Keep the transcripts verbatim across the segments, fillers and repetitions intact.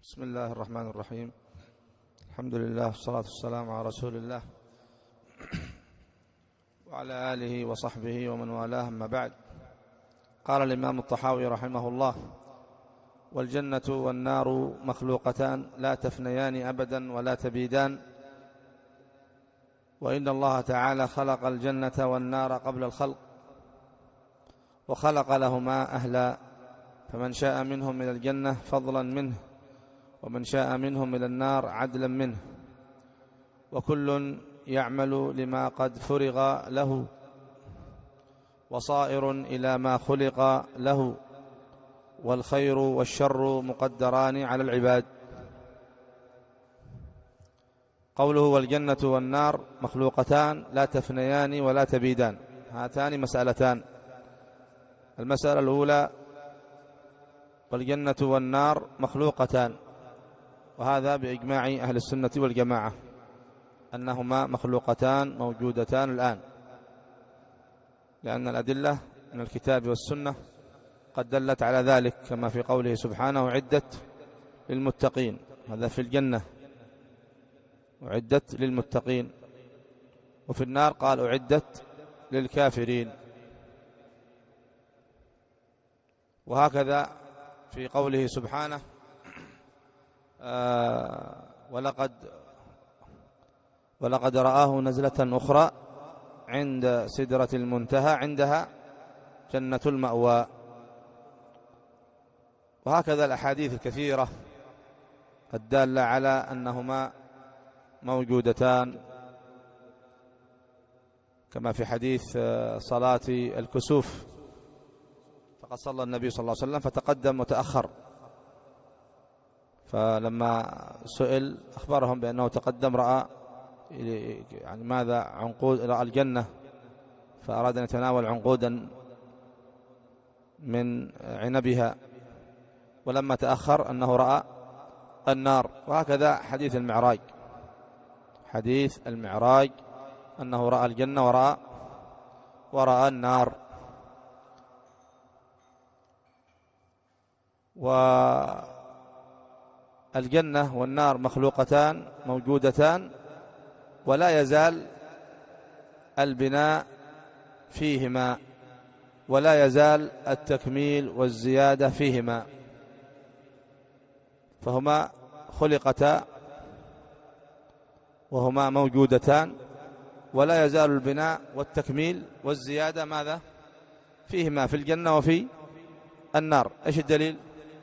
بسم الله الرحمن الرحيم. الحمد لله والصلاة والسلام على رسول الله وعلى آله وصحبه ومن والاه، أما بعد. قال الإمام الطحاوي رحمه الله: والجنة والنار مخلوقتان لا تفنيان أبدا ولا تبيدان، وإن الله تعالى خلق الجنة والنار قبل الخلق وخلق لهما أهلا، فمن شاء منهم إلى الجنة فضلا منه، ومن شاء منهم إلى النار عدلا منه، وكل يعمل لما قد فرغ له، وصائر إلى ما خلق له، والخير والشر مقدران على العباد. قوله والجنة والنار مخلوقتان لا تفنيان ولا تبيدان، هاتان مسألتان. المسألة الأولى: والجنة والنار مخلوقتان، وهذا بإجماع أهل السنة والجماعة أنهما مخلوقتان موجودتان الآن، لأن الأدلة من الكتاب والسنة قد دلت على ذلك، كما في قوله سبحانه: أعدت للمتقين. هذا في الجنة، أعدت للمتقين. وفي النار قال: أعدت للكافرين. وهكذا في قوله سبحانه: آه ولقد ولقد رآه نزلة أخرى عند سدرة المنتهى عندها جنة المأوى. وهكذا الأحاديث الكثيرة الدالة على أنهما موجودتان، كما في حديث صلاة الكسوف، فقد صلى النبي صلى الله عليه وسلم فتقدم وتأخر، فلما سئل أخبرهم بأنه تقدم رأى يعني ماذا عنقود رأى الجنة، فأراد أن يتناول عنقودا من عنبها، ولما تأخر أنه رأى النار. وهكذا حديث المعراج، حديث المعراج أنه رأى الجنة ورأى ورأى النار. والجنة والنار مخلوقتان موجودتان، ولا يزال البناء فيهما، ولا يزال التكميل والزيادة فيهما، فهما خلقتا وهما موجودتان، ولا يزال البناء والتكميل والزيادة ماذا فيهما، في الجنة وفي النار. إيش الدليل؟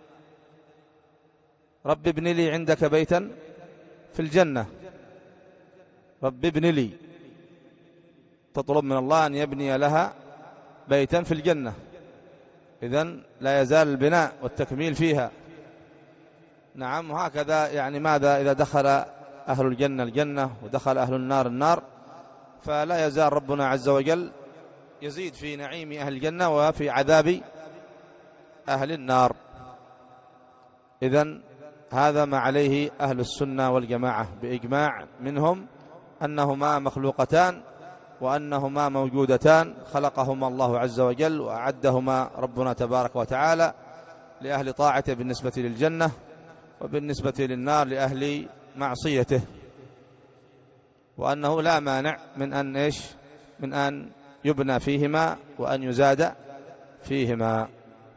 رب ابن لي عندك بيتا في الجنة، رب ابن لي، تطلب من الله أن يبني لها بيتا في الجنة، إذن لا يزال البناء والتكميل فيها. نعم. وهكذا يعني ماذا إذا دخل أهل الجنة الجنة ودخل أهل النار النار، فلا يزال ربنا عز وجل يزيد في نعيم أهل الجنة وفي عذاب أهل النار. إذن هذا ما عليه أهل السنة والجماعة بإجماع منهم، أنهما مخلوقتان وأنهما موجودتان، خلقهما الله عز وجل وأعدهما ربنا تبارك وتعالى لأهل طاعته بالنسبة للجنة، وبالنسبة للنار لأهل معصيته، وأنه لا مانع من أن إيش من أن يبنى فيهما وأن يزاد فيهما.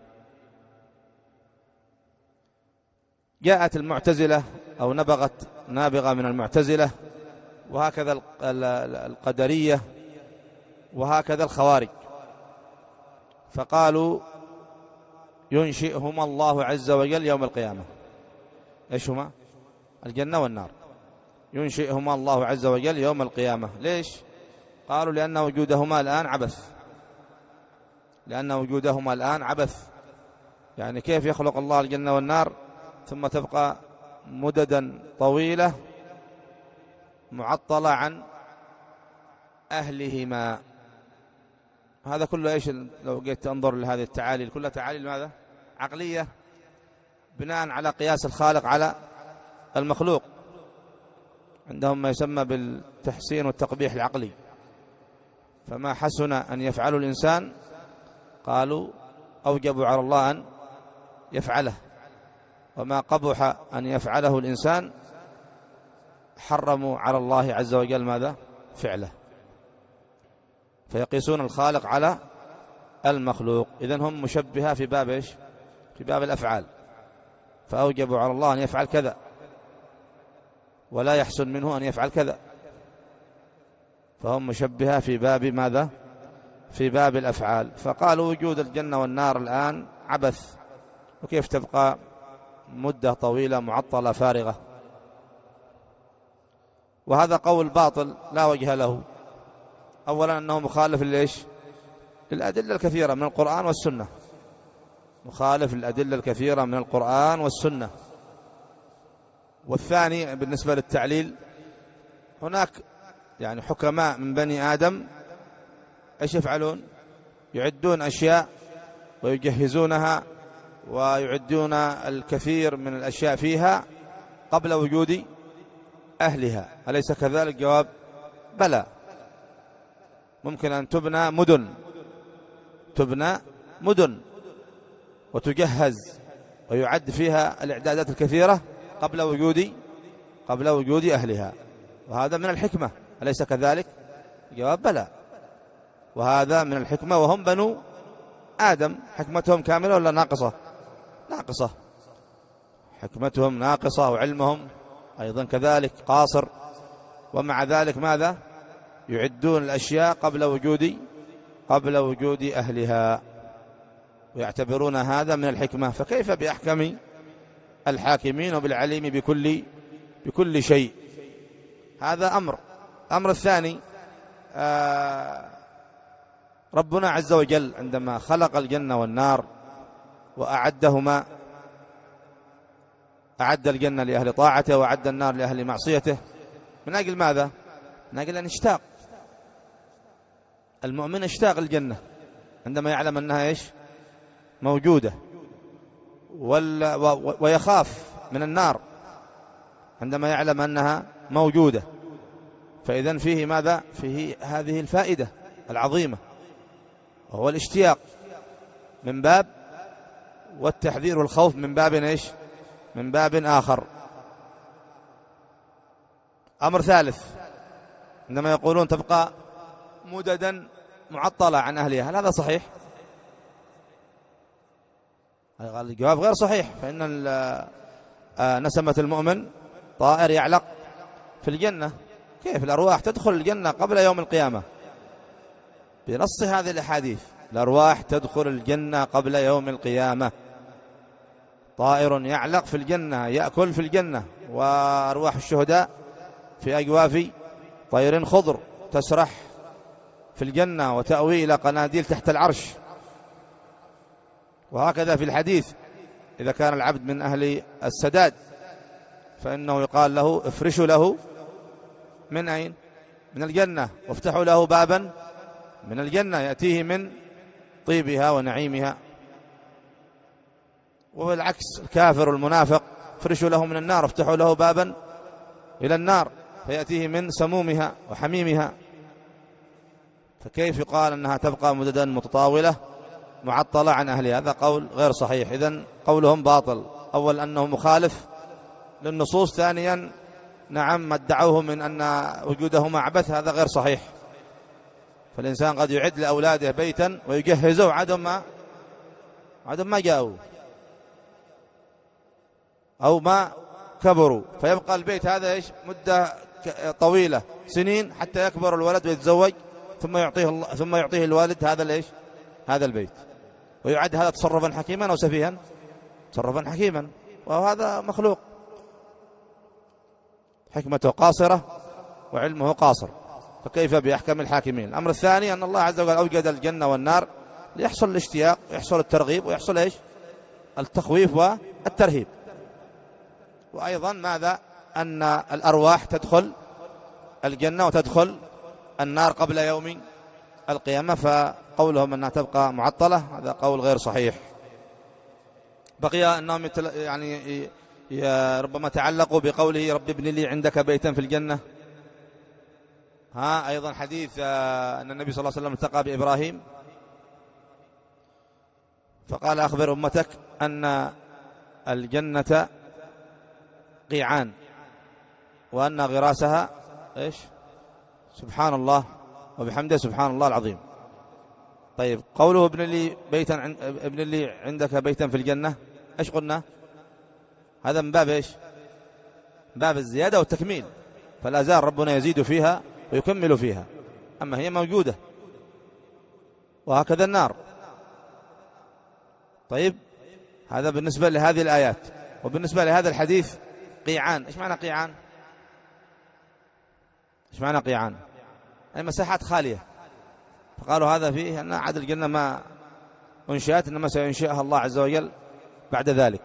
جاءت المعتزلة أو نبغت نابغة من المعتزلة، وهكذا القدرية، وهكذا الخوارج، فقالوا ينشئهما الله عز وجل يوم القيامة. إيش هما؟ الجنة والنار، ينشئهما الله عز وجل يوم القيامة. ليش؟ قالوا لأن وجودهما الآن عبث، لأن وجودهما الآن عبث. يعني كيف يخلق الله الجنة والنار ثم تبقى مددا طويلة معطلة عن أهلهما؟ هذا كله إيش؟ لو جيت تنظر لهذه التعاليل كلها تعاليل ماذا؟ عقلية، بناء على قياس الخالق على المخلوق. عندهم ما يسمى بالتحسين والتقبيح العقلي، فما حسن أن يفعله الإنسان قالوا أوجبوا على الله أن يفعله، وما قبح أن يفعله الإنسان حرموا على الله عز وجل ماذا؟ فعله. فيقيسون الخالق على المخلوق. إذن هم مشبهة في باب إيش؟ في باب الأفعال، فأوجبوا على الله أن يفعل كذا ولا يحسن منه أن يفعل كذا، فهم مشبهة في باب ماذا؟ في باب الأفعال. فقالوا وجود الجنة والنار الآن عبث، وكيف تبقى مدة طويلة معطلة فارغة؟ وهذا قول باطل لا وجه له. أولا أنه مخالف ليش؟ للأدلة الكثيرة من القرآن والسنة، مخالف للأدلة الكثيرة من القرآن والسنة. والثاني بالنسبة للتعليل، هناك يعني حكماء من بني آدم ايش يفعلون؟ يعدون أشياء ويجهزونها ويعدون الكثير من الأشياء فيها قبل وجود أهلها، أليس كذلك؟ جواب بلى. ممكن أن تبنى مدن، تبنى مدن وتجهز ويعد فيها الإعدادات الكثيرة قبل وجود قبل وجود أهلها، وهذا من الحكمة، أليس كذلك؟ جواب بلى. وهذا من الحكمة، وهم بنو آدم، حكمتهم كاملة ولا ناقصة؟ ناقصة، حكمتهم ناقصة، وعلمهم أيضا كذلك قاصر، ومع ذلك ماذا؟ يعدون الأشياء قبل وجود قبل وجود أهلها، ويعتبرون هذا من الحكمة. فكيف بأحكم الحاكمين وبالعليم بكل بكل شيء؟ هذا أمر. الأمر الثاني، آه ربنا عز وجل عندما خلق الجنة والنار وأعدهما، أعد الجنة لأهل طاعته وأعد النار لأهل معصيته، من أجل ماذا؟ من أجل أن اشتاق المؤمن، اشتاق الجنة عندما يعلم أنها إيش؟ موجودة، ويخاف من النار عندما يعلم أنها موجودة. فإذن فيه ماذا؟ فيه هذه الفائدة العظيمة، وهو الاشتياق من باب، والتحذير والخوف من باب إيش؟ من باب آخر. أمر ثالث، عندما يقولون تبقى مددا معطلة عن أهلها، هل هذا صحيح؟ الجواب غير صحيح، فإن نسمة المؤمن طائر يعلق في الجنة. كيف الأرواح تدخل الجنة قبل يوم القيامة؟ بنص هذه الأحاديث الأرواح تدخل الجنة قبل يوم القيامة. طائر يعلق في الجنة يأكل في الجنة، وأرواح الشهداء في أجواف طير خضر تسرح في الجنة وتأوي إلى قناديل تحت العرش. وهكذا في الحديث، إذا كان العبد من أهل السداد فإنه يقال له افرشوا له من أين؟ من الجنة، وافتحوا له بابا من الجنة يأتيه من طيبها ونعيمها. وبالعكس الكافر والمنافق افرشوا له من النار، وافتحوا له بابا إلى النار فيأتيه من سمومها وحميمها. فكيف يقال أنها تبقى مددا متطاولة معطلة عن أهلها؟ هذا قول غير صحيح. إذن قولهم باطل. أول أنه مخالف للنصوص، ثانيا نعم ما ادعوه من أن وجودهما عبث، هذا غير صحيح. فالإنسان قد يعد لأولاده بيتا ويجهزه عدم ما عدم ما جاءوا أو ما كبروا، فيبقى البيت هذا إيش مدة طويلة سنين حتى يكبر الولد ويتزوج، ثم يعطيه الله ثم يعطيه الوالد هذا ليش هذا البيت، ويعد هذا تصرفا حكيما أو سفيها؟ تصرفا حكيما، وهذا مخلوق حكمته قاصرة وعلمه قاصر، فكيف بأحكم الحاكمين؟ الأمر الثاني أن الله عز وجل أوجد الجنة والنار ليحصل الاشتياق ويحصل الترغيب ويحصل إيش التخويف والترهيب. وأيضا ماذا؟ أن الأرواح تدخل الجنة وتدخل النار قبل يوم القيامة، فقولهم أنها تبقى معطلة هذا قول غير صحيح. بقي أنهم يعني ربما تعلقوا بقوله رب ابن لي عندك بيتا في الجنة. ها أيضا حديث أن النبي صلى الله عليه وسلم التقى بإبراهيم فقال أخبر أمتك أن الجنة قيعان وأن غراسها إيش؟ سبحان الله وبحمده سبحان الله العظيم. طيب قوله ابن لي بيتا عن... ابن لي عندك بيتا في الجنة، إيش قلنا؟ هذا من باب إيش؟ من باب الزيادة والتكميل، فلا زال ربنا يزيد فيها ويكمل فيها، أما هي موجودة. وهكذا النار. طيب هذا بالنسبة لهذه الآيات. وبالنسبة لهذا الحديث قيعان، إيش معنى قيعان؟ إيش معنى قيعان؟ أي مساحات خالية. فقالوا هذا فيه أن عاد الجنة ما أنشأت، إنما سينشئها الله عز وجل بعد ذلك.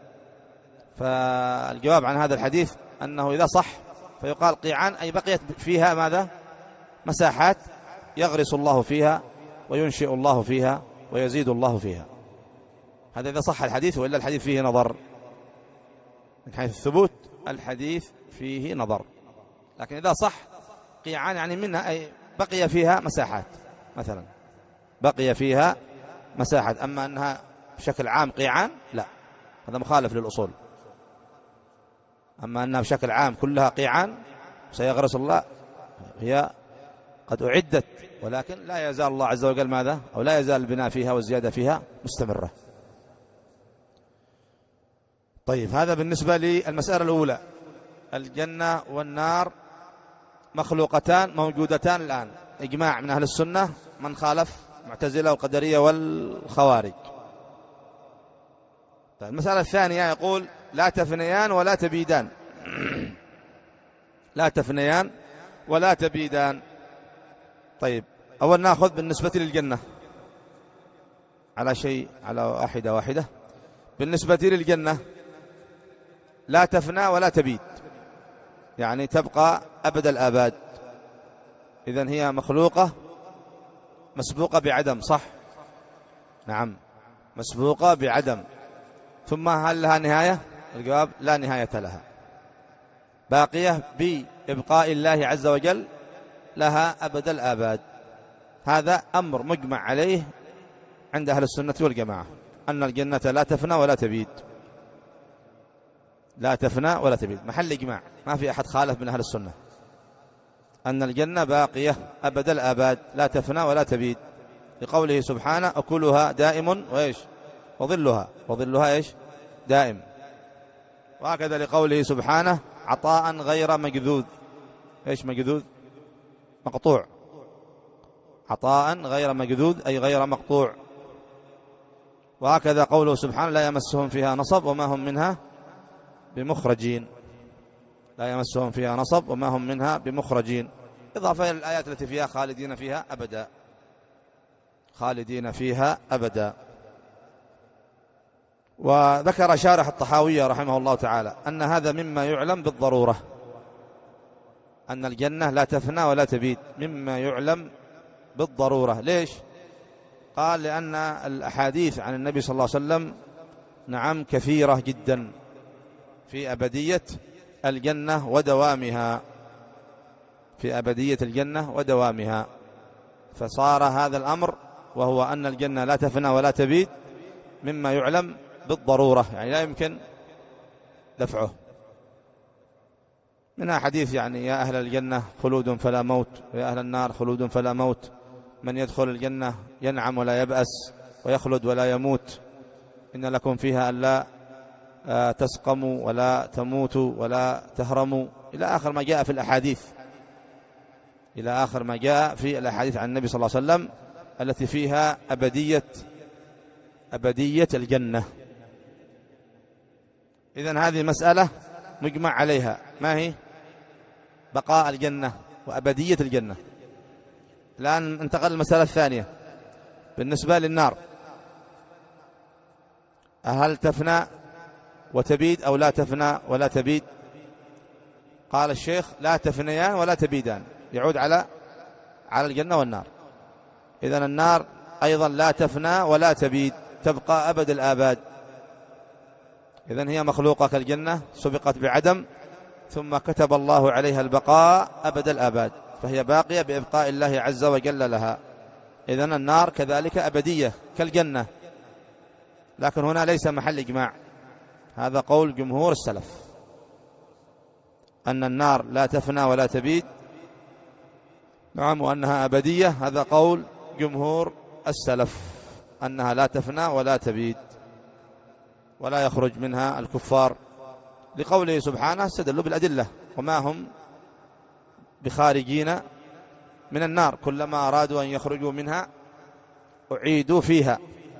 فالجواب عن هذا الحديث أنه إذا صح فيقال قيعان، أي بقيت فيها ماذا؟ مساحات يغرس الله فيها وينشئ الله فيها ويزيد الله فيها. هذا إذا صح الحديث، وإلا الحديث فيه نظر من حيث الثبوت، الحديث فيه نظر. لكن إذا صح قيعان يعني منها أي بقي فيها مساحات، مثلا بقي فيها مساحات. أما أنها بشكل عام قيعان لا، هذا مخالف للأصول. أما أنها بشكل عام كلها قيعان سيغرس الله، هي قد أعدت، ولكن لا يزال الله عز وجل ماذا؟ أو لا يزال البناء فيها والزيادة فيها مستمرة. طيب هذا بالنسبة للمسألة الأولى، الجنة والنار مخلوقتان موجودتان الآن، إجماع من أهل السنة، من خالف معتزلة والقدرية والخوارج. طيب المسألة الثانية يقول لا تفنيان ولا تبيدان. لا تفنيان ولا تبيدان. طيب أول نأخذ بالنسبة للجنة على شيء، على واحدة واحدة. بالنسبة للجنة لا تفنى ولا تبيد، يعني تبقى أبد الآباد. إذن هي مخلوقة مسبوقة بعدم، صح؟ نعم مسبوقة بعدم. ثم هل لها نهاية؟ الجواب لا نهاية لها، باقية بإبقاء الله عز وجل لها أبد الآباد. هذا أمر مجمع عليه عند أهل السنة والجماعة، أن الجنة لا تفنى ولا تبيد. لا تفنى ولا تبيد، محل إجماع، ما في أحد خالف من أهل السنة أن الجنة باقية أبد الآباد لا تفنى ولا تبيد، لقوله سبحانه أكلها دائم وإيش؟ وظلها، وظلها إيش؟ دائم. وهكذا لقوله سبحانه عطاء غير مجذوذ. إيش مجذوذ؟ مقطوع. عطاء غير مجذوذ أي غير مقطوع. وهكذا قوله سبحانه لا يمسهم فيها نصب وما هم منها بمخرجين. لا يمسهم فيها نصب وما هم منها بمخرجين، إضافة إلى الآيات التي فيها خالدين فيها أبدا، خالدين فيها أبدا. وذكر شارح الطحاوية رحمه الله تعالى أن هذا مما يعلم بالضرورة، أن الجنة لا تفنى ولا تبيد، مما يعلم بالضرورة. ليش؟ قال لأن الأحاديث عن النبي صلى الله عليه وسلم نعم كثيرة جدا في أبدية الجنة ودوامها، في أبدية الجنة ودوامها. فصار هذا الأمر وهو أن الجنة لا تفنى ولا تبيد مما يعلم بالضرورة، يعني لا يمكن دفعه. منها حديث يعني يا أهل الجنة خلود فلا موت، ويا أهل النار خلود فلا موت، من يدخل الجنة ينعم ولا يبأس ويخلد ولا يموت، إن لكم فيها ألا تسقموا ولا تموتوا ولا تهرموا، إلى آخر ما جاء في الأحاديث، إلى آخر ما جاء في الأحاديث عن النبي صلى الله عليه وسلم التي فيها أبدية أبدية الجنة. إذن هذه مسألة مجمع عليها، ما هي؟ بقاء الجنة وأبدية الجنة. الآن انتقل المسألة الثانية بالنسبة للنار، هل تفنى وتبيد أو لا تفنى ولا تبيد؟ قال الشيخ لا تفنيان ولا تبيدان، يعود على على الجنة والنار. إذن النار أيضا لا تفنى ولا تبيد، تبقى أبد الآباد. إذن هي مخلوقة كالجنة، سبقت بعدم ثم كتب الله عليها البقاء أبد الآباد، فهي باقية بإبقاء الله عز وجل لها. إذن النار كذلك أبدية كالجنة، لكن هنا ليس محل إجماع، هذا قول جمهور السلف، أن النار لا تفنى ولا تبيد، نعم، وأنها أبدية. هذا قول جمهور السلف، أنها لا تفنى ولا تبيد ولا يخرج منها الكفار، لقوله سبحانه استدلوا بالأدلة وما هم بخارجين من النار، كلما أرادوا أن يخرجوا منها أعيدوا فيها.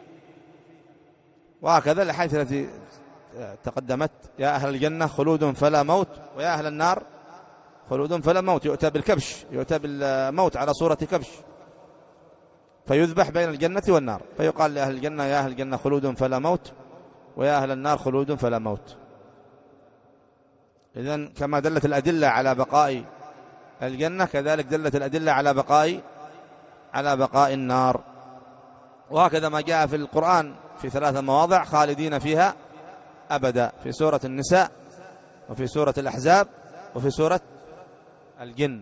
وهكذا الحديث التي تقدمت: يا أهل الجنة خلود فلا موت، ويا أهل النار خلود فلا موت. يؤتى بالكبش، يؤتى بالموت على صورة كبش، فيذبح بين الجنة والنار، فيقال لأهل الجنة: يا أهل الجنة خلود فلا موت، ويا أهل النار خلود فلا موت. إذن كما دلت الأدلة على بقاء الجنة، كذلك دلت الأدلة على بقاء على بقاء النار. وهكذا ما جاء في القرآن في ثلاثة مواضع: خالدين فيها أبدا، في سورة النساء، وفي سورة الأحزاب، وفي سورة الجن.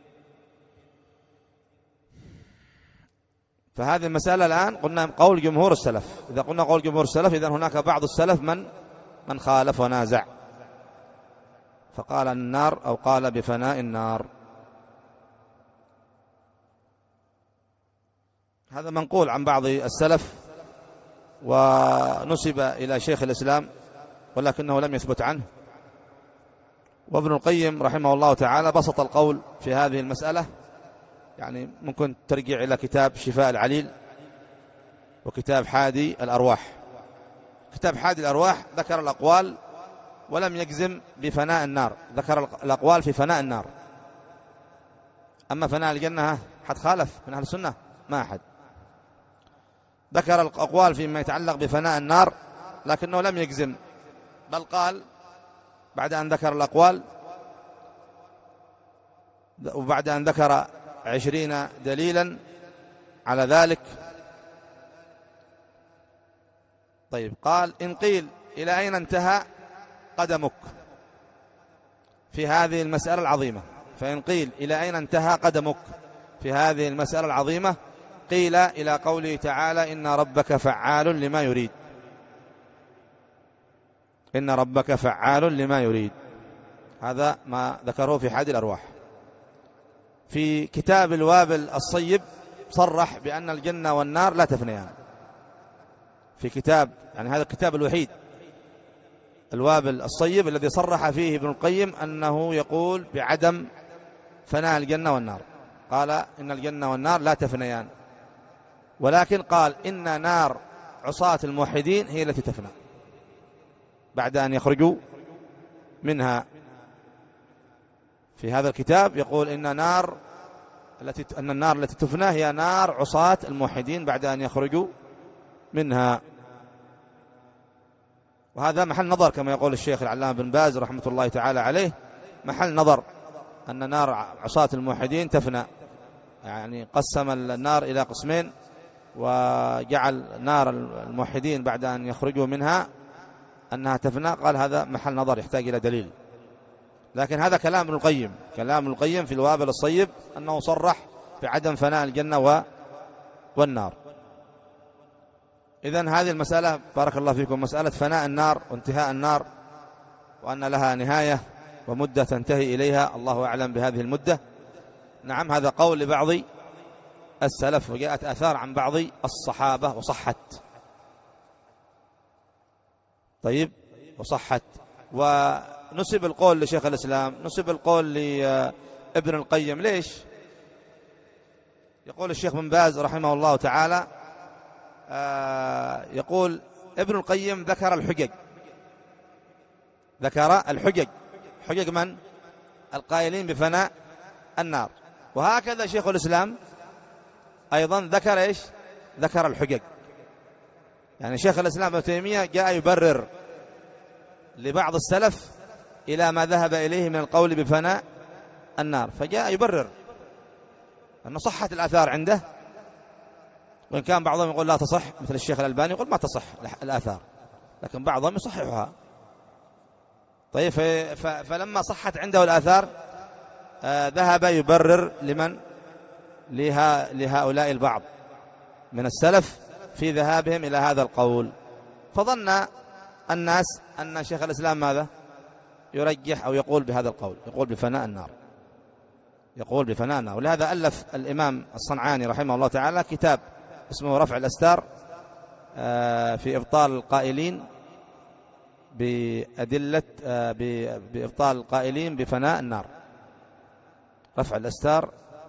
فهذه المسألة الآن قلنا قول جمهور السلف. إذا قلنا قول جمهور السلف، إذن هناك بعض السلف من من خالف ونازع، فقال النار أو قال بفناء النار. هذا منقول عن بعض السلف ونسب إلى شيخ الإسلام، ولكنه لم يثبت عنه. وابن القيم رحمه الله تعالى بسط القول في هذه المسألة، يعني ممكن ترجع إلى كتاب شفاء العليل وكتاب حادي الأرواح. كتاب حادي الأرواح ذكر الأقوال ولم يجزم بفناء النار، ذكر الأقوال في فناء النار. أما فناء الجنة حد خالف من أهل السنة؟ ما أحد. ذكر الأقوال فيما يتعلق بفناء النار لكنه لم يجزم، بل قال بعد أن ذكر الأقوال وبعد أن ذكر عشرين دليلا على ذلك، طيب قال: إن قيل إلى أين انتهى قدمك في هذه المسألة العظيمة، فإن قيل إلى أين انتهى قدمك في هذه المسألة العظيمة، قيل إلى قوله تعالى: إن ربك فعال لما يريد. إن ربك فعال لما يريد، هذا ما ذكره في حادي الأرواح. في كتاب الوابل الصيب صرح بأن الجنة والنار لا تفنيان، في كتاب، يعني هذا الكتاب الوحيد الوابل الصيب الذي صرح فيه ابن القيم أنه يقول بعدم فناء الجنة والنار. قال إن الجنة والنار لا تفنيان، ولكن قال إن نار عصاة الموحدين هي التي تفنى بعد أن يخرجوا منها. في هذا الكتاب يقول إن نار التي أن النار التي تفنى هي نار عصاة الموحدين بعد أن يخرجوا منها. وهذا محل نظر كما يقول الشيخ العلامة بن باز رحمة الله تعالى عليه، محل نظر أن نار عصاة الموحدين تفنى، يعني قسم النار إلى قسمين وجعل نار الموحدين بعد أن يخرجوا منها أنها تفنى. قال هذا محل نظر يحتاج إلى دليل، لكن هذا كلام ابن القيم، كلام ابن القيم في الوابل الصيب أنه صرح بعدم فناء الجنة والنار. إذن هذه المسألة بارك الله فيكم مسألة فناء النار وانتهاء النار، وأن لها نهاية ومدة تنتهي إليها، الله أعلم بهذه المدة. نعم، هذا قول لبعض السلف، وجاءت آثار عن بعض الصحابة وصحت. طيب، وصحت. ونسب القول لشيخ الإسلام، نسب القول لابن القيم. ليش؟ يقول الشيخ بن باز رحمه الله تعالى، آه يقول ابن القيم ذكر الحجج، ذكر الحجج، حجج من؟ القائلين بفناء النار. وهكذا شيخ الإسلام أيضا ذكر إيش؟ ذكر الحجج. يعني شيخ الإسلام ابن تيمية جاء يبرر لبعض السلف إلى ما ذهب إليه من القول بفناء النار، فجاء يبرر أن صحت الآثار عنده، وإن كان بعضهم يقول لا تصح، مثل الشيخ الألباني يقول ما تصح الآثار، لكن بعضهم يصححها. طيب، فلما صحت عنده الآثار آه ذهب يبرر لمن؟ لها لهؤلاء البعض من السلف في ذهابهم إلى هذا القول، فظن الناس أن شيخ الإسلام ماذا يرجح أو يقول بهذا القول، يقول بفناء النار، يقول بفناء النار. ولهذا ألف الإمام الصنعاني رحمه الله تعالى كتاب اسمه رفع الأستار في إبطال القائلين بأدلة بإبطال القائلين بفناء النار. رفع الأستار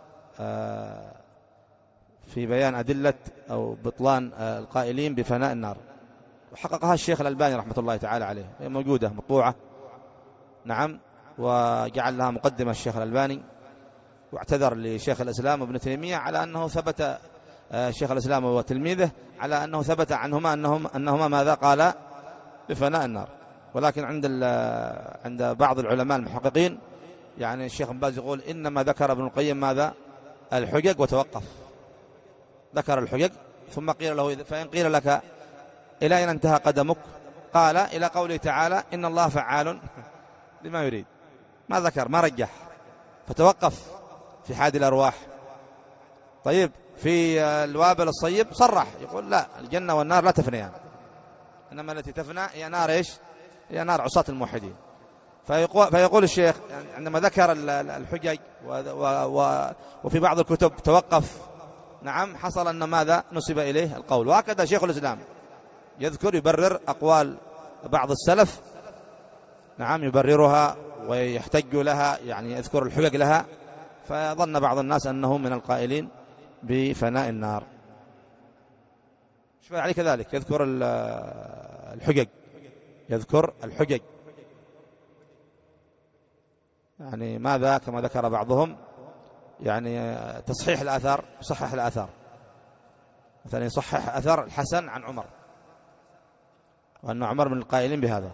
في بيان أدلة أو بطلان القائلين بفناء النار، وحققها الشيخ الألباني رحمة الله تعالى عليه، هي موجودة مطبوعة نعم، وجعل لها مقدمة الشيخ الألباني، واعتذر لشيخ الإسلام ابن تيمية على أنه ثبت شيخ الإسلام وتلميذه على أنه ثبت عنهما أنهم أنهما ماذا قال بفناء النار. ولكن عند عند بعض العلماء المحققين يعني الشيخ ابن باز يقول إنما ذكر ابن القيم ماذا الحجج وتوقف، ذكر الحجج ثم قيل له فإن قيل لك إلى أين انتهى قدمك قال إلى قوله تعالى إن الله فعال لما يريد، ما ذكر ما رجح، فتوقف في حاد الأرواح. طيب في الوابل الصيب صرح يقول لا، الجنة والنار لا تفنيان، إنما التي تفنى هي نار إيش؟ هي نار عصاة الموحدين. فيقول, فيقول الشيخ عندما ذكر الحجج وفي بعض الكتب توقف نعم، حصل أن ماذا نسب إليه القول. وهكذا شيخ الإسلام يذكر يبرر أقوال بعض السلف نعم، يبررها ويحتج لها، يعني يذكر الحجج لها، فظن بعض الناس أنه من القائلين بفناء النار. شوف عليه كذلك يذكر الحجج، يذكر الحجج يعني ماذا كما ذكر بعضهم يعني تصحيح الآثار، يصحح الآثار، مثلا يصحح أثر الحسن عن عمر وأن عمر من القائلين بهذا.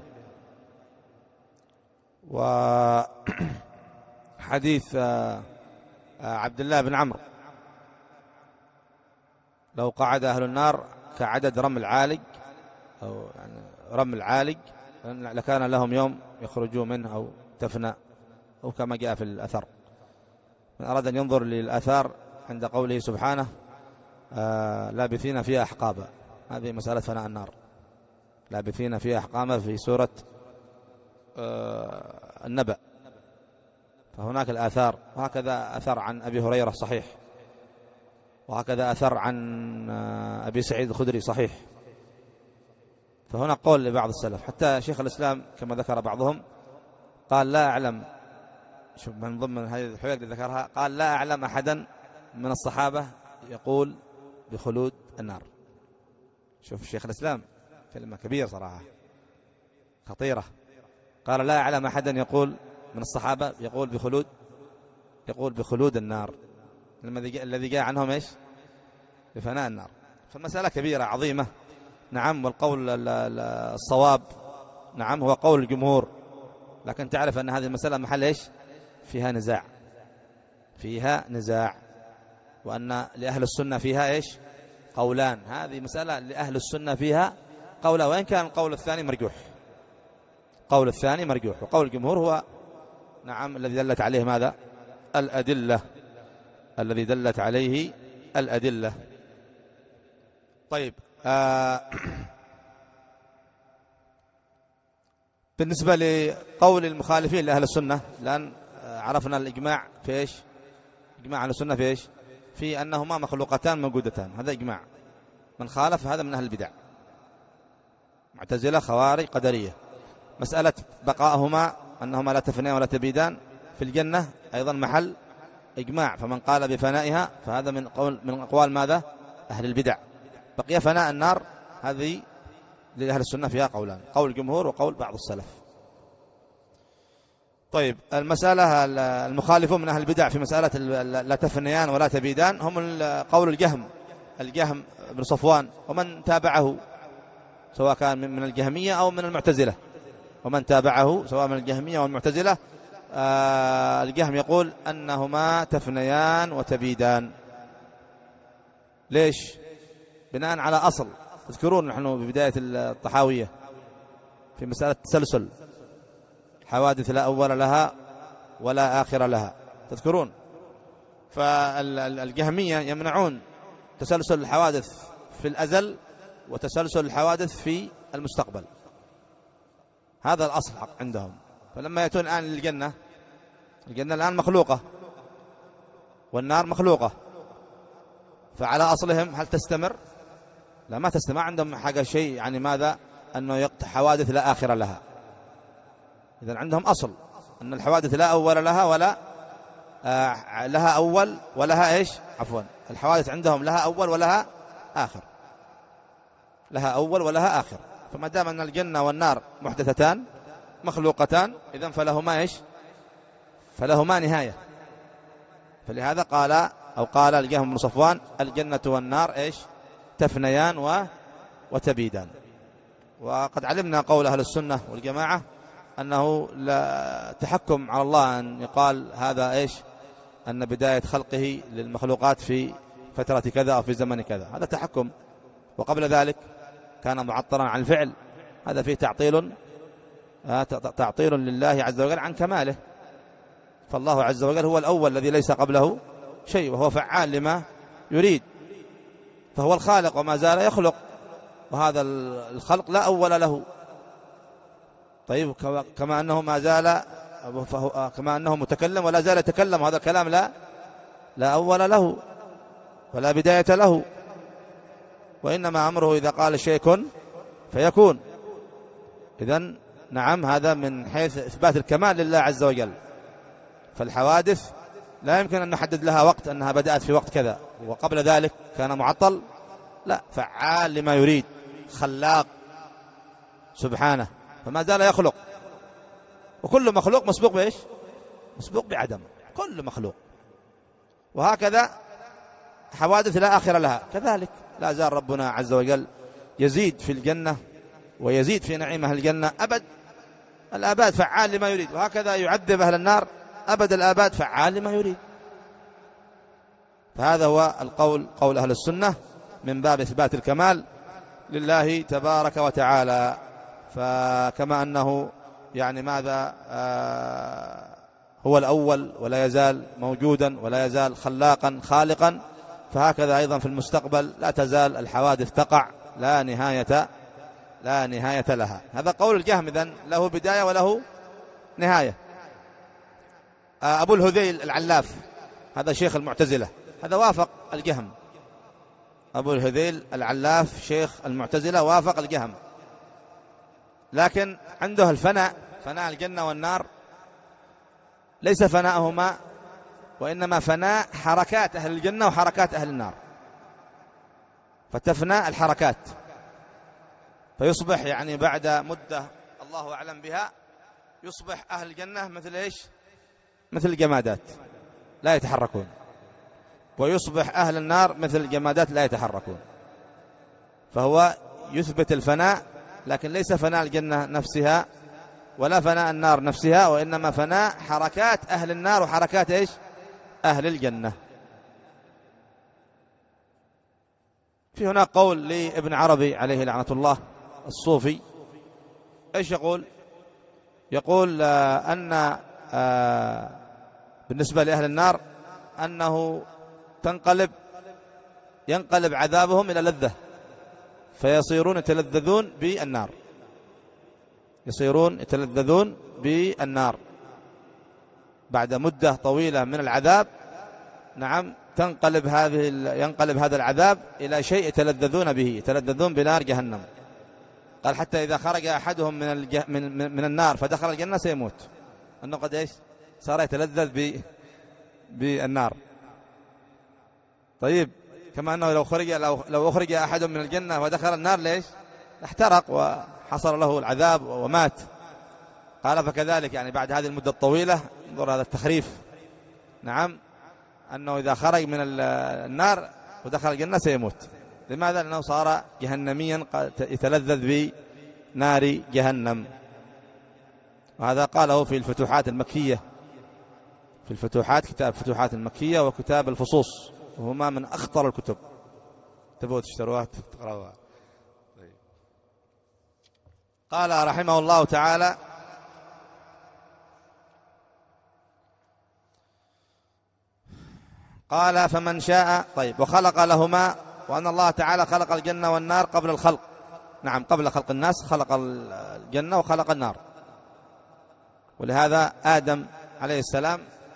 وحديث عبد الله بن عمرو لو قعد أهل النار كعدد رمل عالج أو يعني رمل عالج لكان لهم يوم يخرجوا منه أو تفنى، أو كما جاء في الأثر. من أراد أن ينظر للأثار عند قوله سبحانه آه لابثين فيها أحقابا، هذه مسألة فناء النار، لابثين فيها أحقابا في سورة آه النبأ. فهناك الآثار، وهكذا أثر عن أبي هريرة صحيح، وهكذا أثر عن آه أبي سعيد الخدري صحيح. فهنا قول لبعض السلف، حتى شيخ الإسلام كما ذكر بعضهم قال لا أعلم، شوف من ضمن هذه الحجج اللي ذكرها قال لا أعلم أحدا من الصحابة يقول بخلود النار. شوف شيخ الإسلام كلمة كبيرة صراحة خطيرة، قال لا أعلم أحدا يقول من الصحابة يقول بخلود يقول بخلود النار، الذي جاء عنهم إيش؟ بفناء النار. فالمسألة كبيرة عظيمة نعم، والقول الصواب نعم هو قول الجمهور، لكن تعرف أن هذه المسألة محل إيش؟ فيها نزاع، فيها نزاع، وأن لأهل السنة فيها إيش؟ قولان. هذه مسألة لأهل السنة فيها قولا، وإن كان القول الثاني مرجوح، قول الثاني مرجوح، وقول الجمهور هو نعم الذي دلت عليه ماذا؟ الأدلة، الذي دلت عليه الأدلة. طيب آه بالنسبة لقول المخالفين لأهل السنة، لأن عرفنا الإجماع في إيش؟ إجماع أهل السنة في إيش؟ في أنهما مخلوقتان موجودتان، هذا إجماع. من خالف هذا من أهل البدع، معتزلة خوارج قدرية. مسألة بقائهما أنهما لا تفنيان ولا تبيدان في الجنة أيضا محل إجماع، فمن قال بفنائها فهذا من قول من أقوال ماذا؟ أهل البدع. بقي فناء النار هذه لأهل السنة فيها قولان، قول الجمهور وقول بعض السلف. طيب المسألة المخالفون من أهل البدع في مسألة لا تفنيان ولا تبيدان هم قول الجهم، الجهم بن صفوان ومن تابعه سواء كان من الجهمية أو من المعتزلة، ومن تابعه سواء من الجهمية أو المعتزلة. آه الجهم يقول أنهما تفنيان وتبيدان. ليش؟ بناء على أصل، تذكرون نحن ببداية الطحاوية في مسألة تسلسل حوادث لا أول لها ولا آخر لها، تذكرون؟ فالجهمية يمنعون تسلسل الحوادث في الأزل وتسلسل الحوادث في المستقبل، هذا الأصل حق عندهم. فلما يأتون الآن للجنة، الجنة الآن مخلوقة والنار مخلوقة، فعلى أصلهم هل تستمر؟ لا، ما تستمر. عندهم حاجة شيء يعني ماذا؟ أنه يقطع حوادث لا آخر لها. إذن عندهم أصل أن الحوادث لا أول لها ولا آه لها أول ولها إيش عفوا الحوادث عندهم لها أول ولها آخر، لها أول ولها آخر. فما دام أن الجنة والنار محدثتان مخلوقتان، إذن فلهما إيش فلهما نهاية. فلهذا قال أو قال الجهم بن صفوان الجنة والنار إيش تفنيان و... وتبيدان. وقد علمنا قول أهل السنة والجماعة أنه لا تحكم على الله أن يقال هذا إيش أن بداية خلقه للمخلوقات في فترة كذا أو في زمن كذا، هذا تحكم. وقبل ذلك كان معطلا عن الفعل، هذا فيه تعطيل تعطيل لله عز وجل عن كماله. فالله عز وجل هو الأول الذي ليس قبله شيء، وهو فعال لما يريد، فهو الخالق وما زال يخلق، وهذا الخلق لا أول له. طيب كما أنه ما زال كما أنه متكلم ولا زال يتكلم، هذا الكلام لا لا أول له ولا بداية له، وإنما أمره إذا قال شيء كن فيكون. إذن نعم، هذا من حيث إثبات الكمال لله عز وجل. فالحوادث لا يمكن أن نحدد لها وقت أنها بدأت في وقت كذا وقبل ذلك كان معطل، لا، فعال لما يريد، خلاق سبحانه، فما زال يخلق. وكل مخلوق مسبوق بإيش مسبوق بعدم، كل مخلوق. وهكذا حوادث لا آخر لها كذلك، لا زال ربنا عز وجل يزيد في الجنة ويزيد في نعيمه الجنة أبد الآباد، فعال لما يريد. وهكذا يعذب أهل النار أبد الآباد، فعال لما يريد. فهذا هو القول قول أهل السنة من باب إثبات الكمال لله تبارك وتعالى. فكما أنه يعني ماذا آه هو الأول ولا يزال موجودا ولا يزال خلاقا خالقا، فهكذا أيضا في المستقبل لا تزال الحوادث تقع لا نهاية لا نهاية لها. هذا قول الجهم، إذن له بداية وله نهاية. أبو الهذيل العلاف هذا شيخ المعتزلة، هذا وافق الجهم. أبو الهذيل العلاف شيخ المعتزلة وافق الجهم، لكن عنده الفناء، فناء الجنة والنار ليس فناءهما، وإنما فناء حركات أهل الجنة وحركات أهل النار، فتفنى الحركات، فيصبح يعني بعد مدة الله أعلم بها يصبح أهل الجنة مثل إيش مثل الجمادات لا يتحركون، ويصبح أهل النار مثل الجمادات لا يتحركون. فهو يثبت الفناء، لكن ليس فناء الجنة نفسها ولا فناء النار نفسها، وإنما فناء حركات أهل النار وحركات إيش أهل الجنة. في هناك قول لابن عربي عليه لعنة الله الصوفي، إيش يقول؟ يقول أن بالنسبة لأهل النار أنه تنقلب ينقلب عذابهم إلى لذة، فيصيرون يتلذذون بالنار، يصيرون يتلذذون بالنار بعد مدة طويلة من العذاب. نعم، تنقلب هذه ينقلب هذا العذاب إلى شيء يتلذذون به، يتلذذون بنار جهنم. قال حتى إذا خرج أحدهم من الج... من من النار فدخل الجنة سيموت، أنه قد إيش صار يتلذذ ب... بالنار. طيب كما أنه لو خرج لو لو أخرج أحد من الجنة ودخل النار ليش احترق وحصل له العذاب ومات. قال فكذلك يعني بعد هذه المدة الطويلة، انظر هذا التخريف، نعم، أنه إذا خرج من النار ودخل الجنة سيموت. لماذا؟ لأنه صار جهنميا يتلذذ بنار جهنم. وهذا قاله في الفتوحات المكية، في الفتوحات، كتاب الفتوحات المكية وكتاب الفصوص، وهما من أخطر الكتب، تبغوا تشتروها تقرأوها. قال رحمه الله تعالى: قال فمن شاء. طيب، وخلق لهما، وأن الله تعالى خلق الجنة والنار قبل الخلق. نعم، قبل خلق الناس خلق الجنة وخلق النار، ولهذا آدم عليه السلام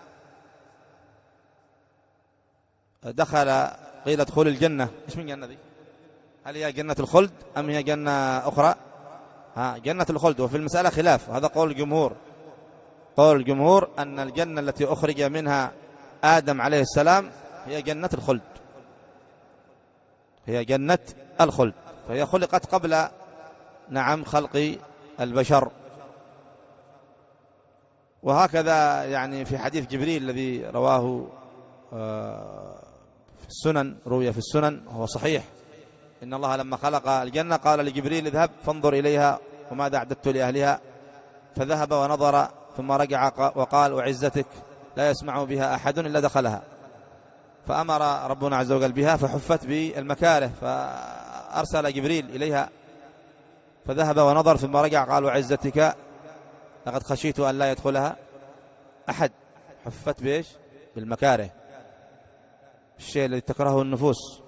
دخل، قيل ادخل الجنة. إيش من جنة دي؟ هل هي جنة الخلد أم هي جنة أخرى؟ ها جنة الخلد. وفي المسألة خلاف، هذا قول الجمهور. قول الجمهور أن الجنة التي أخرج منها آدم عليه السلام هي جنة الخلد، هي جنة الخلد، فهي خلقت قبل نعم خلق البشر. وهكذا يعني في حديث جبريل الذي رواه في السنن، روي في السنن وهو صحيح، إن الله لما خلق الجنة قال لجبريل اذهب فانظر إليها وماذا أعددت لأهلها، فذهب ونظر ثم رجع وقال وعزتك لا يسمع بها أحد إلا دخلها، فأمر ربنا عز وجل بها فحفت بالمكاره، فأرسل جبريل إليها فذهب ونظر ثم رجع قال وعزتك لقد خشيت أن لا يدخلها أحد. حفت بإيش؟ بالمكاره، الشيء الذي تكرهه النفوس.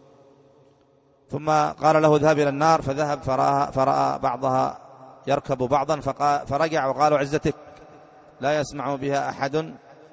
ثم قال له اذهب إلى النار، فذهب فرأى, فرأى بعضها يركب بعضا فرجع وقال عزتك لا يسمع بها أحد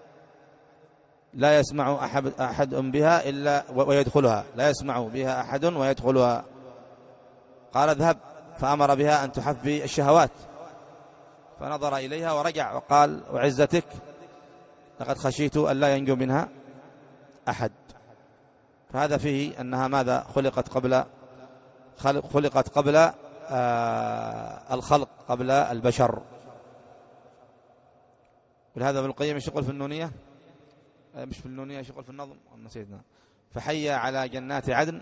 لا يسمع أحد, أحد بها إلا ويدخلها، لا يسمع بها أحد ويدخلها. قال اذهب، فأمر بها أن تحف بالشهوات، فنظر إليها ورجع وقال وعزتك لقد خشيت أن لا ينجو منها أحد. فهذا فيه أنها ماذا؟ خلقت قبل خلقت قبل آه الخلق، قبل البشر. ولهذا ابن القيم يقول في النونية، مش في النونية، يقول في النظم نسيتنا، فحي على جنات عدن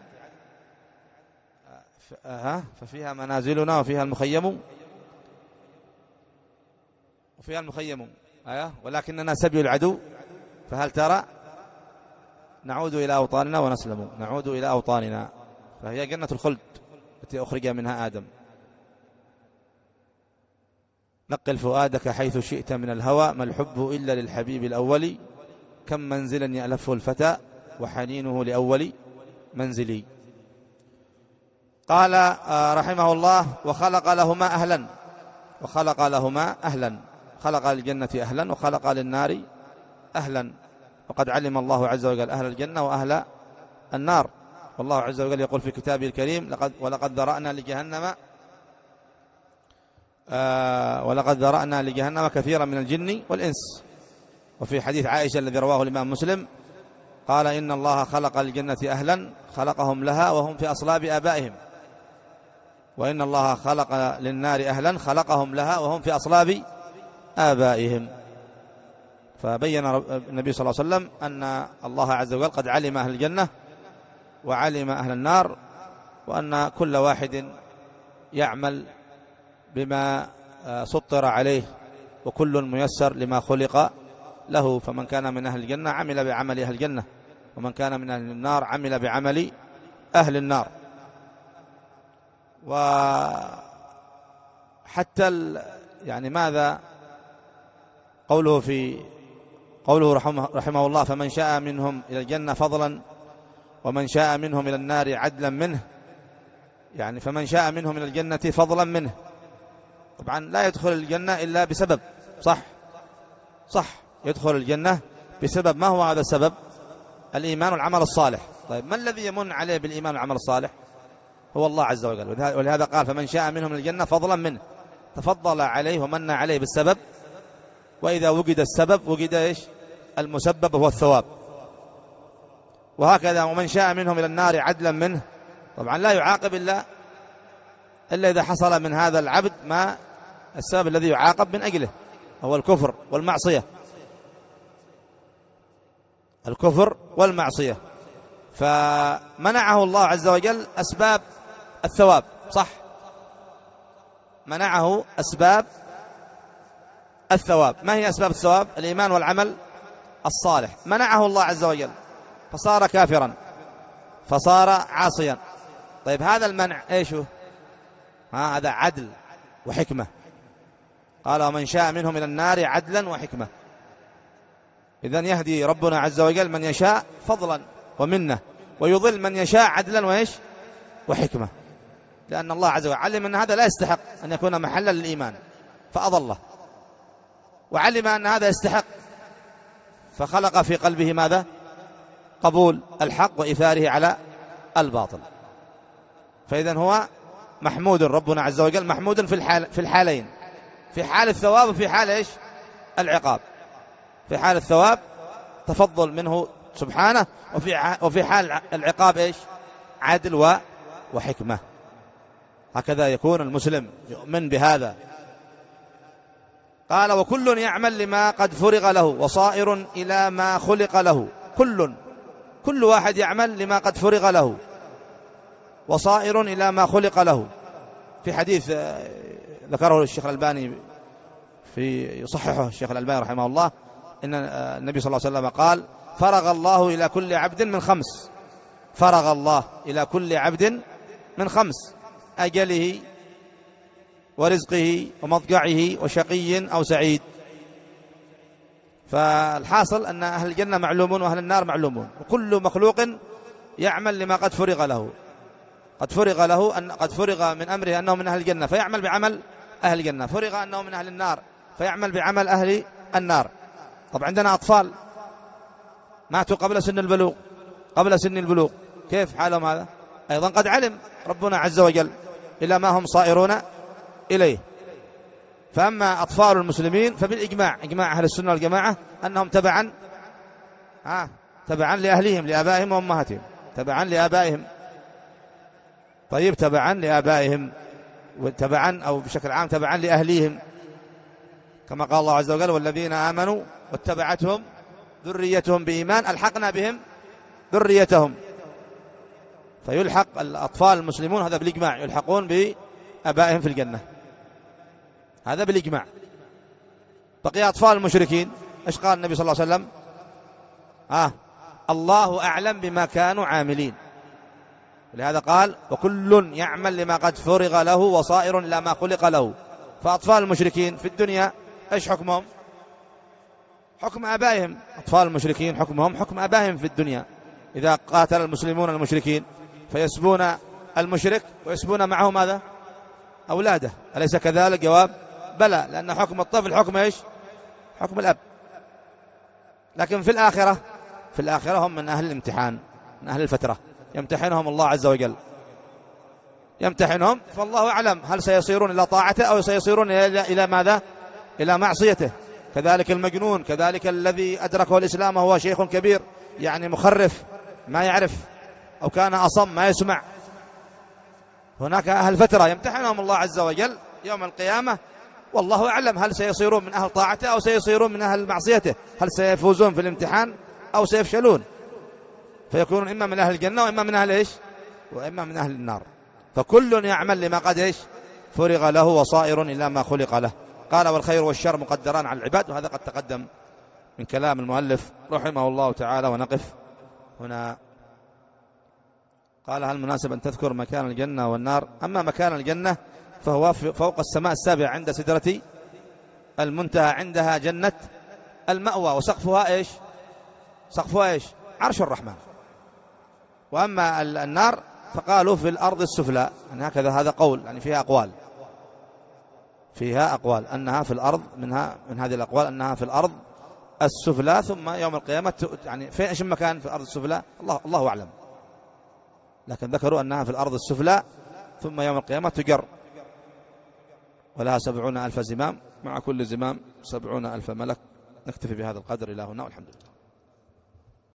ها ففيها منازلنا وفيها المخيم وفيها المخيم آية ولكننا سبي العدو، فهل ترى نعود إلى أوطاننا ونسلم، نعود إلى أوطاننا. فهي جنة الخلد التي أخرج منها آدم. نقل فؤادك حيث شئت من الهوى، ما الحب إلا للحبيب الأول، كم منزلا يألفه الفتى وحنينه لأول منزلي. قال رحمه الله وخلق لهما أهلا، وخلق لهما أهلا، خلق للجنة أهلا وخلق للنار أهلا. وقد علم الله عز وجل أهل الجنة وأهل النار، والله عز وجل يقول في كتابه الكريم لقد ولقد ذرأنا لجهنم آه ولقد ذرأنا لجهنم كثيرا من الجن والإنس. وفي حديث عائشة الذي رواه الإمام مسلم قال إن الله خلق الجنة أهلا خلقهم لها وهم في أصلاب آبائهم، وإن الله خلق للنار أهلا خلقهم لها وهم في أصلاب آبائهم. فبين النبي صلى الله عليه وسلم أن الله عز وجل قد علم أهل الجنة وعلم أهل النار، وأن كل واحد يعمل بما سطر عليه، وكل ميسر لما خلق له. فمن كان من أهل الجنة عمل بعمل أهل الجنة، ومن كان من أهل النار عمل بعمل أهل النار. وحتى يعني ماذا قوله في قوله رحمه, رحمه الله فمن شاء منهم إلى الجنة فضلا ومن شاء منهم إلى النار عدلا منه، يعني فمن شاء منهم إلى الجنة فضلا منه. طبعا لا يدخل الجنة إلا بسبب، صح صح يدخل الجنة بسبب. ما هو هذا السبب؟ الإيمان والعمل الصالح. طيب ما الذي يمن عليه بالإيمان والعمل الصالح؟ هو الله عز وجل. ولهذا قال فمن شاء منهم الجنة فضلا منه، تفضل عليه ومن عليه بالسبب. وإذا وجد السبب وجد إيش؟ المسبب هو الثواب. وهكذا ومن شاء منهم إلى النار عدلا منه، طبعا لا يعاقب إلا إلا إذا حصل من هذا العبد ما السبب الذي يعاقب من أجله، هو الكفر والمعصية، الكفر والمعصية. فمنعه الله عز وجل أسباب الثواب، صح، منعه أسباب الثواب. ما هي أسباب الثواب؟ الإيمان والعمل الصالح. منعه الله عز وجل فصار كافرا، فصار عاصيا. طيب هذا المنع إيش هو؟ هذا عدل وحكمة. قال ومن شاء منهم إلى النار عدلا وحكمة. إذن يهدي ربنا عز وجل من يشاء فضلا ومنه، ويضل من يشاء عدلا وإيش؟ وحكمة. لأن الله عز وجل علم أن هذا لا يستحق أن يكون محلا للإيمان فأضله. وعلم أن هذا يستحق، فخلق في قلبه ماذا؟ قبول الحق وإثاره على الباطل. فإذن هو محمود، ربنا عز وجل محمود في الحال في الحالين، في حال الثواب وفي حال إيش؟ العقاب. في حال الثواب تفضل منه سبحانه، وفي وفي حال العقاب إيش؟ عدل وحكمة. هكذا يكون المسلم يؤمن بهذا. قال: وكل يعمل لما قد فرغ له وصائر إلى ما خلق له. كل كل واحد يعمل لما قد فرغ له وصائر إلى ما خلق له. في حديث ذكره الشيخ الألباني في يصححه الشيخ الألباني رحمه الله، إن النبي صلى الله عليه وسلم قال: فرغ الله إلى كل عبد من خمس. فرغ الله إلى كل عبد من خمس: أجله ورزقه ومضجعه وشقي أو سعيد. فالحاصل أن أهل الجنة معلومون وأهل النار معلومون، وكل مخلوق يعمل لما قد فرغ له. قد فرغ له أن قد فرغ من أمره أنه من أهل الجنة فيعمل بعمل أهل الجنة، فرغ أنه من أهل النار فيعمل بعمل أهل النار. طب عندنا أطفال ماتوا قبل سن البلوغ، قبل سن البلوغ، كيف حالهم هذا؟ أيضا قد علم ربنا عز وجل إلى ما هم صائرون إليه. فأما أطفال المسلمين فبالإجماع، إجماع أهل السنة والجماعة، أنهم تبعا آه تبعا لأهلهم، لآبائهم وأمهاتهم، تبعا لآبائهم. طيب، تبعا لآبائهم وتبعا أو بشكل عام تبعا لأهليهم، كما قال الله عز وجل: والذين آمنوا واتبعتهم ذريتهم بإيمان ألحقنا بهم ذريتهم. فيلحق الأطفال المسلمون هذا بالإجماع، يلحقون بآبائهم في الجنة، هذا بالإجماع. بقي أطفال المشركين، إيش قال النبي صلى الله عليه وسلم؟ آه الله أعلم بما كانوا عاملين. ولهذا قال: وكل يعمل لما قد فرغ له وصائر إلى ما خلق له. فأطفال المشركين في الدنيا إيش حكمهم؟ حكم آبائهم. أطفال المشركين حكمهم حكم آبائهم في الدنيا. إذا قاتل المسلمون المشركين فيسبون المشرك ويسبون معه ماذا؟ أولاده، أليس كذلك؟ جواب: بلى، لأن حكم الطفل حكم إيش؟ حكم الأب. لكن في الآخرة في الآخرة هم من أهل الامتحان، من أهل الفترة، يمتحنهم الله عز وجل، يمتحنهم، فالله أعلم هل سيصيرون إلى طاعته أو سيصيرون إلى ماذا؟ إلى معصيته. كذلك المجنون، كذلك الذي أدركه الإسلام وهو شيخ كبير، يعني مخرف ما يعرف، أو كان أصم ما يسمع. هناك أهل فترة يمتحنهم الله عز وجل يوم القيامة، والله أعلم هل سيصيرون من أهل طاعته أو سيصيرون من أهل معصيته، هل سيفوزون في الامتحان أو سيفشلون، فيكونون إما من أهل الجنة وإما من أهل إيش؟ وإما من أهل النار. فكل يعمل لما قد إيش؟ فرغ له وصائر إلى ما خلق له. قال: والخير والشر مقدران على العباد. وهذا قد تقدم من كلام المؤلف رحمه الله تعالى، ونقف هنا. قال: هل مناسب أن تذكر مكان الجنة والنار؟ أما مكان الجنة فهو فوق السماء السابعة عند سدرة المنتهى، عندها جنة المأوى، وسقفها إيش؟ سقفها إيش؟ عرش الرحمن. وأما النار فقالوا في الأرض السفلى، يعني هكذا، هذا قول، يعني فيها أقوال، فيها أقوال أنها في الأرض، منها من هذه الأقوال أنها في الأرض السفلى، ثم يوم القيامة يعني فين إيش المكان في الأرض السفلى؟ الله الله أعلم، لكن ذكروا أنها في الأرض السفلى، ثم يوم القيامة تجر، ولها سبعون ألف زمام، مع كل زمام سبعون ألف ملك. نكتفي بهذا القدر إلى هنا، والحمد لله.